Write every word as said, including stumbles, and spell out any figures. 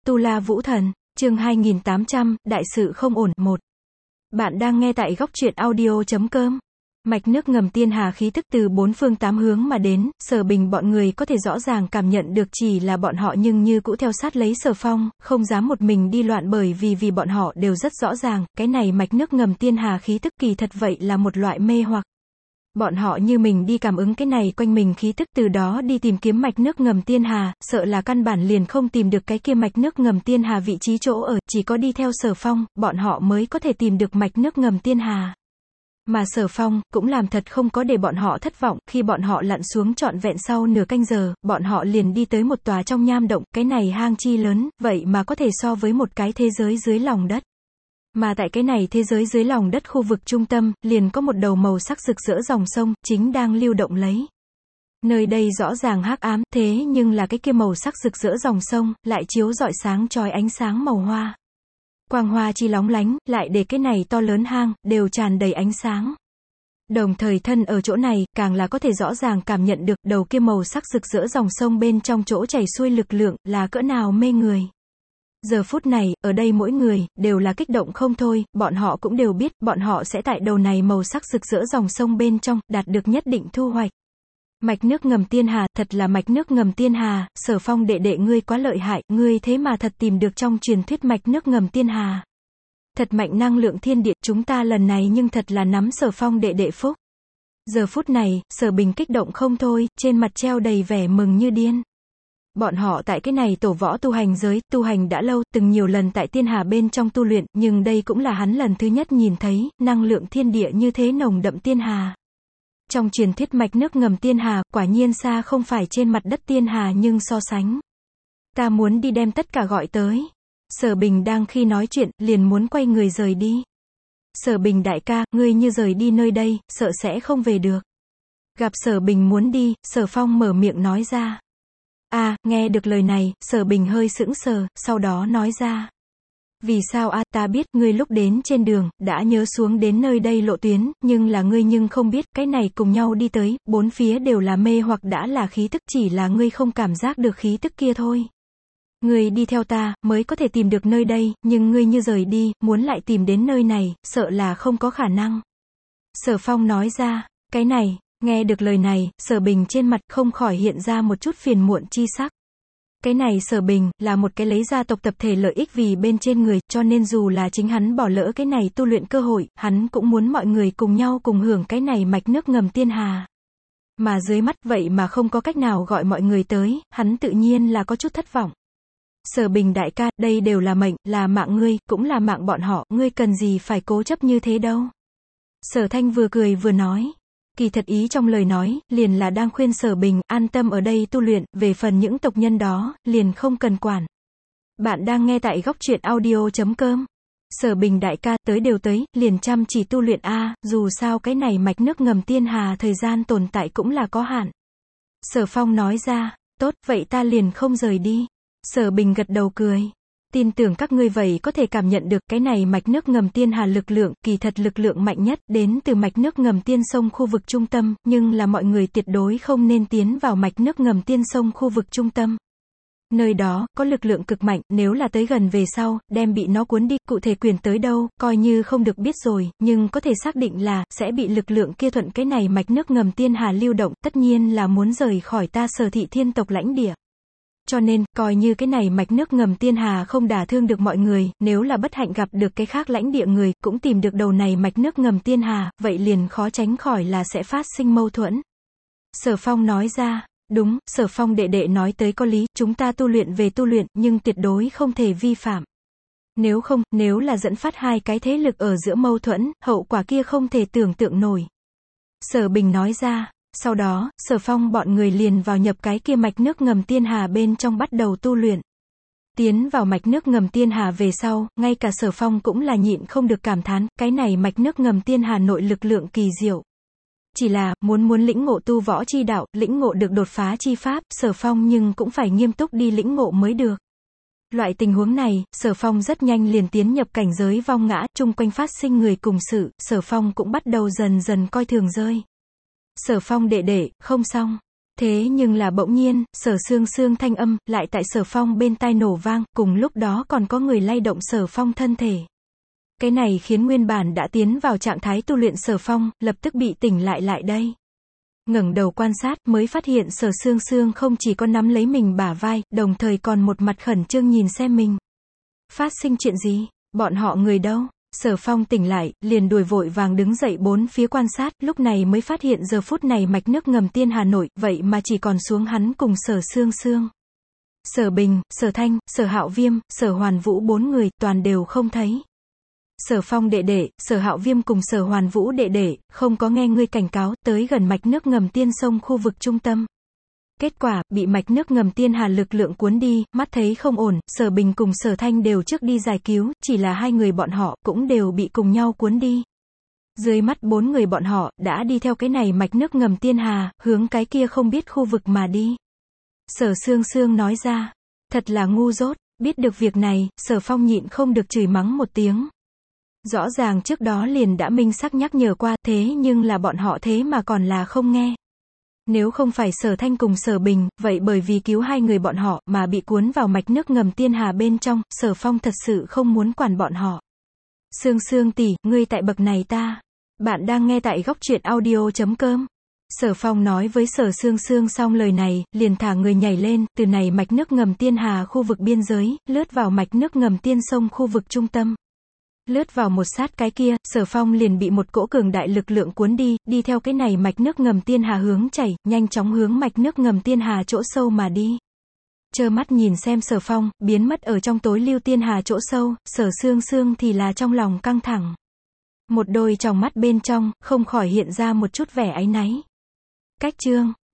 Tu La Vũ Thần, chương hai nghìn tám trăm, đại sự không ổn, một. Bạn đang nghe tại góc truyện audio chấm com. Mạch nước ngầm Tiên Hà khí tức từ bốn phương tám hướng mà đến, Sở Bình bọn người có thể rõ ràng cảm nhận được, chỉ là bọn họ nhưng như cũ theo sát lấy Sở Phong, không dám một mình đi loạn, bởi vì vì bọn họ đều rất rõ ràng, cái này mạch nước ngầm Tiên Hà khí tức kỳ thật vậy là một loại mê hoặc. Bọn họ như mình đi cảm ứng cái này quanh mình khí tức, từ đó đi tìm kiếm mạch nước ngầm Tiên Hà, sợ là căn bản liền không tìm được cái kia mạch nước ngầm Tiên Hà vị trí chỗ ở, chỉ có đi theo Sở Phong, bọn họ mới có thể tìm được mạch nước ngầm Tiên Hà. Mà Sở Phong cũng làm thật không có để bọn họ thất vọng, khi bọn họ lặn xuống trọn vẹn sau nửa canh giờ, bọn họ liền đi tới một tòa trong nham động, cái này hang chi lớn, vậy mà có thể so với một cái thế giới dưới lòng đất. Mà tại cái này thế giới dưới lòng đất khu vực trung tâm, liền có một đầu màu sắc rực rỡ dòng sông, chính đang lưu động lấy. Nơi đây rõ ràng hắc ám, thế nhưng là cái kia màu sắc rực rỡ dòng sông, lại chiếu rọi sáng chói ánh sáng màu hoa. Quang hoa chi lóng lánh, lại để cái này to lớn hang, đều tràn đầy ánh sáng. Đồng thời thân ở chỗ này, càng là có thể rõ ràng cảm nhận được, đầu kia màu sắc rực rỡ dòng sông bên trong chỗ chảy xuôi lực lượng, là cỡ nào mê người. Giờ phút này, ở đây mỗi người, đều là kích động không thôi, bọn họ cũng đều biết, bọn họ sẽ tại đầu này màu sắc rực rỡ dòng sông bên trong, đạt được nhất định thu hoạch. Mạch nước ngầm Tiên Hà, thật là mạch nước ngầm Tiên Hà, Sở Phong đệ đệ ngươi quá lợi hại, ngươi thế mà thật tìm được trong truyền thuyết mạch nước ngầm Tiên Hà. Thật mạnh năng lượng thiên địa, chúng ta lần này nhưng thật là nắm Sở Phong đệ đệ phúc. Giờ phút này, Sở Bình kích động không thôi, trên mặt treo đầy vẻ mừng như điên. Bọn họ tại cái này tổ võ tu hành giới, tu hành đã lâu, từng nhiều lần tại Tiên Hà bên trong tu luyện, nhưng đây cũng là hắn lần thứ nhất nhìn thấy, năng lượng thiên địa như thế nồng đậm Tiên Hà. Trong truyền thuyết mạch nước ngầm Tiên Hà, quả nhiên xa không phải trên mặt đất Tiên Hà nhưng so sánh. Ta muốn đi đem tất cả gọi tới. Sở Bình đang khi nói chuyện, liền muốn quay người rời đi. Sở Bình đại ca, ngươi như rời đi nơi đây, sợ sẽ không về được. Gặp Sở Bình muốn đi, Sở Phong mở miệng nói ra. A, à, nghe được lời này, Sở Bình hơi sững sờ, sau đó nói ra. Vì sao a, à, ta biết, ngươi lúc đến trên đường, đã nhớ xuống đến nơi đây lộ tuyến, nhưng là ngươi nhưng không biết, cái này cùng nhau đi tới, bốn phía đều là mê hoặc đã là khí tức, chỉ là ngươi không cảm giác được khí tức kia thôi. Ngươi đi theo ta, mới có thể tìm được nơi đây, nhưng ngươi như rời đi, muốn lại tìm đến nơi này, sợ là không có khả năng. Sở Phong nói ra, cái này. Nghe được lời này, Sở Bình trên mặt không khỏi hiện ra một chút phiền muộn chi sắc. Cái này Sở Bình, là một cái lấy gia tộc tập thể lợi ích vì bên trên người, cho nên dù là chính hắn bỏ lỡ cái này tu luyện cơ hội, hắn cũng muốn mọi người cùng nhau cùng hưởng cái này mạch nước ngầm Tiên Hà. Mà dưới mắt vậy mà không có cách nào gọi mọi người tới, hắn tự nhiên là có chút thất vọng. Sở Bình đại ca, đây đều là mệnh, là mạng ngươi, cũng là mạng bọn họ, ngươi cần gì phải cố chấp như thế đâu. Sở Thanh vừa cười vừa nói. Kỳ thật ý trong lời nói, liền là đang khuyên Sở Bình, an tâm ở đây tu luyện, về phần những tộc nhân đó, liền không cần quản. Bạn đang nghe tại góc truyện audio chấm com. Sở Bình đại ca, tới đều tới, liền chăm chỉ tu luyện a, dù sao cái này mạch nước ngầm Tiên Hà thời gian tồn tại cũng là có hạn. Sở Phong nói ra, tốt, vậy ta liền không rời đi. Sở Bình gật đầu cười. Tin tưởng các ngươi vậy có thể cảm nhận được cái này mạch nước ngầm Tiên Hà lực lượng, kỳ thật lực lượng mạnh nhất đến từ mạch nước ngầm Tiên Sông khu vực trung tâm, nhưng là mọi người tuyệt đối không nên tiến vào mạch nước ngầm Tiên Sông khu vực trung tâm. Nơi đó, có lực lượng cực mạnh, nếu là tới gần về sau, đem bị nó cuốn đi, cụ thể quyền tới đâu, coi như không được biết rồi, nhưng có thể xác định là, sẽ bị lực lượng kia thuận cái này mạch nước ngầm Tiên Hà lưu động, tất nhiên là muốn rời khỏi ta Sở thị thiên tộc lãnh địa. Cho nên, coi như cái này mạch nước ngầm Tiên Hà không đả thương được mọi người, nếu là bất hạnh gặp được cái khác lãnh địa người, cũng tìm được đầu này mạch nước ngầm Tiên Hà, vậy liền khó tránh khỏi là sẽ phát sinh mâu thuẫn. Sở Phong nói ra, đúng, Sở Phong đệ đệ nói tới có lý, chúng ta tu luyện về tu luyện, nhưng tuyệt đối không thể vi phạm. Nếu không, nếu là dẫn phát hai cái thế lực ở giữa mâu thuẫn, hậu quả kia không thể tưởng tượng nổi. Sở Bình nói ra. Sau đó, Sở Phong bọn người liền vào nhập cái kia mạch nước ngầm Tiên Hà bên trong bắt đầu tu luyện. Tiến vào mạch nước ngầm Tiên Hà về sau, ngay cả Sở Phong cũng là nhịn không được cảm thán, cái này mạch nước ngầm Tiên Hà nội lực lượng kỳ diệu. Chỉ là, muốn muốn lĩnh ngộ tu võ chi đạo, lĩnh ngộ được đột phá chi pháp, Sở Phong nhưng cũng phải nghiêm túc đi lĩnh ngộ mới được. Loại tình huống này, Sở Phong rất nhanh liền tiến nhập cảnh giới vong ngã, chung quanh phát sinh người cùng sự, Sở Phong cũng bắt đầu dần dần coi thường rơi. Sở Phong đệ đệ, không xong. Thế nhưng là bỗng nhiên, Sở Sương Sương thanh âm, lại tại Sở Phong bên tai nổ vang, cùng lúc đó còn có người lay động Sở Phong thân thể. Cái này khiến nguyên bản đã tiến vào trạng thái tu luyện Sở Phong, lập tức bị tỉnh lại lại đây. Ngẩng đầu quan sát, mới phát hiện Sở Sương Sương không chỉ có nắm lấy mình bả vai, đồng thời còn một mặt khẩn trương nhìn xem mình. Phát sinh chuyện gì? Bọn họ người đâu? Sở Phong tỉnh lại, liền đuổi vội vàng đứng dậy bốn phía quan sát, lúc này mới phát hiện giờ phút này mạch nước ngầm Tiên Hà nổi, vậy mà chỉ còn xuống hắn cùng Sở Sương Sương. Sở Bình, Sở Thanh, Sở Hạo Viêm, Sở Hoàn Vũ bốn người, toàn đều không thấy. Sở Phong đệ đệ, Sở Hạo Viêm cùng Sở Hoàn Vũ đệ đệ, không có nghe ngươi cảnh cáo, tới gần mạch nước ngầm Tiên Sông khu vực trung tâm. Kết quả, bị mạch nước ngầm Tiên Hà lực lượng cuốn đi, mắt thấy không ổn, Sở Bình cùng Sở Thanh đều trước đi giải cứu, chỉ là hai người bọn họ, cũng đều bị cùng nhau cuốn đi. Dưới mắt bốn người bọn họ, đã đi theo cái này mạch nước ngầm Tiên Hà, hướng cái kia không biết khu vực mà đi. Sở Sương Sương nói ra, thật là ngu dốt, biết được việc này, Sở Phong nhịn không được chửi mắng một tiếng. Rõ ràng trước đó liền đã minh xác nhắc nhở qua, thế nhưng là bọn họ thế mà còn là không nghe. Nếu không phải Sở Thanh cùng Sở Bình, vậy bởi vì cứu hai người bọn họ, mà bị cuốn vào mạch nước ngầm Tiên Hà bên trong, Sở Phong thật sự không muốn quản bọn họ. Sương Sương tỷ, ngươi tại bậc này ta. Bạn đang nghe tại góc truyện audio chấm com. Sở Phong nói với Sở Sương Sương xong lời này, liền thả người nhảy lên, từ này mạch nước ngầm Tiên Hà khu vực biên giới, lướt vào mạch nước ngầm Tiên Sông khu vực trung tâm. Lướt vào một sát cái kia, Sở Phong liền bị một cỗ cường đại lực lượng cuốn đi, đi theo cái này mạch nước ngầm Tiên Hà hướng chảy, nhanh chóng hướng mạch nước ngầm Tiên Hà chỗ sâu mà đi. Trơ mắt nhìn xem Sở Phong, biến mất ở trong tối lưu Tiên Hà chỗ sâu, Sở Sương Sương thì là trong lòng căng thẳng. Một đôi tròng mắt bên trong, không khỏi hiện ra một chút vẻ áy náy. Cách chương